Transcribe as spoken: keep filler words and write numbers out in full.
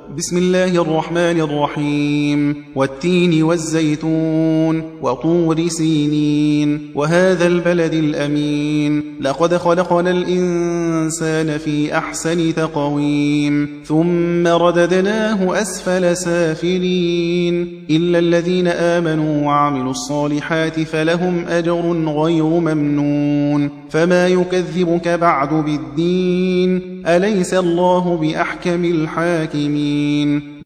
بسم الله الرحمن الرحيم والتين والزيتون وطور سينين وهذا البلد الأمين لقد خلقنا الإنسان في أحسن تقويم ثم رددناه أسفل سافلين إلا الذين آمنوا وعملوا الصالحات فلهم أجر غير ممنون فما يكذبك بعد بالدين أليس الله بأحكم الحاكمين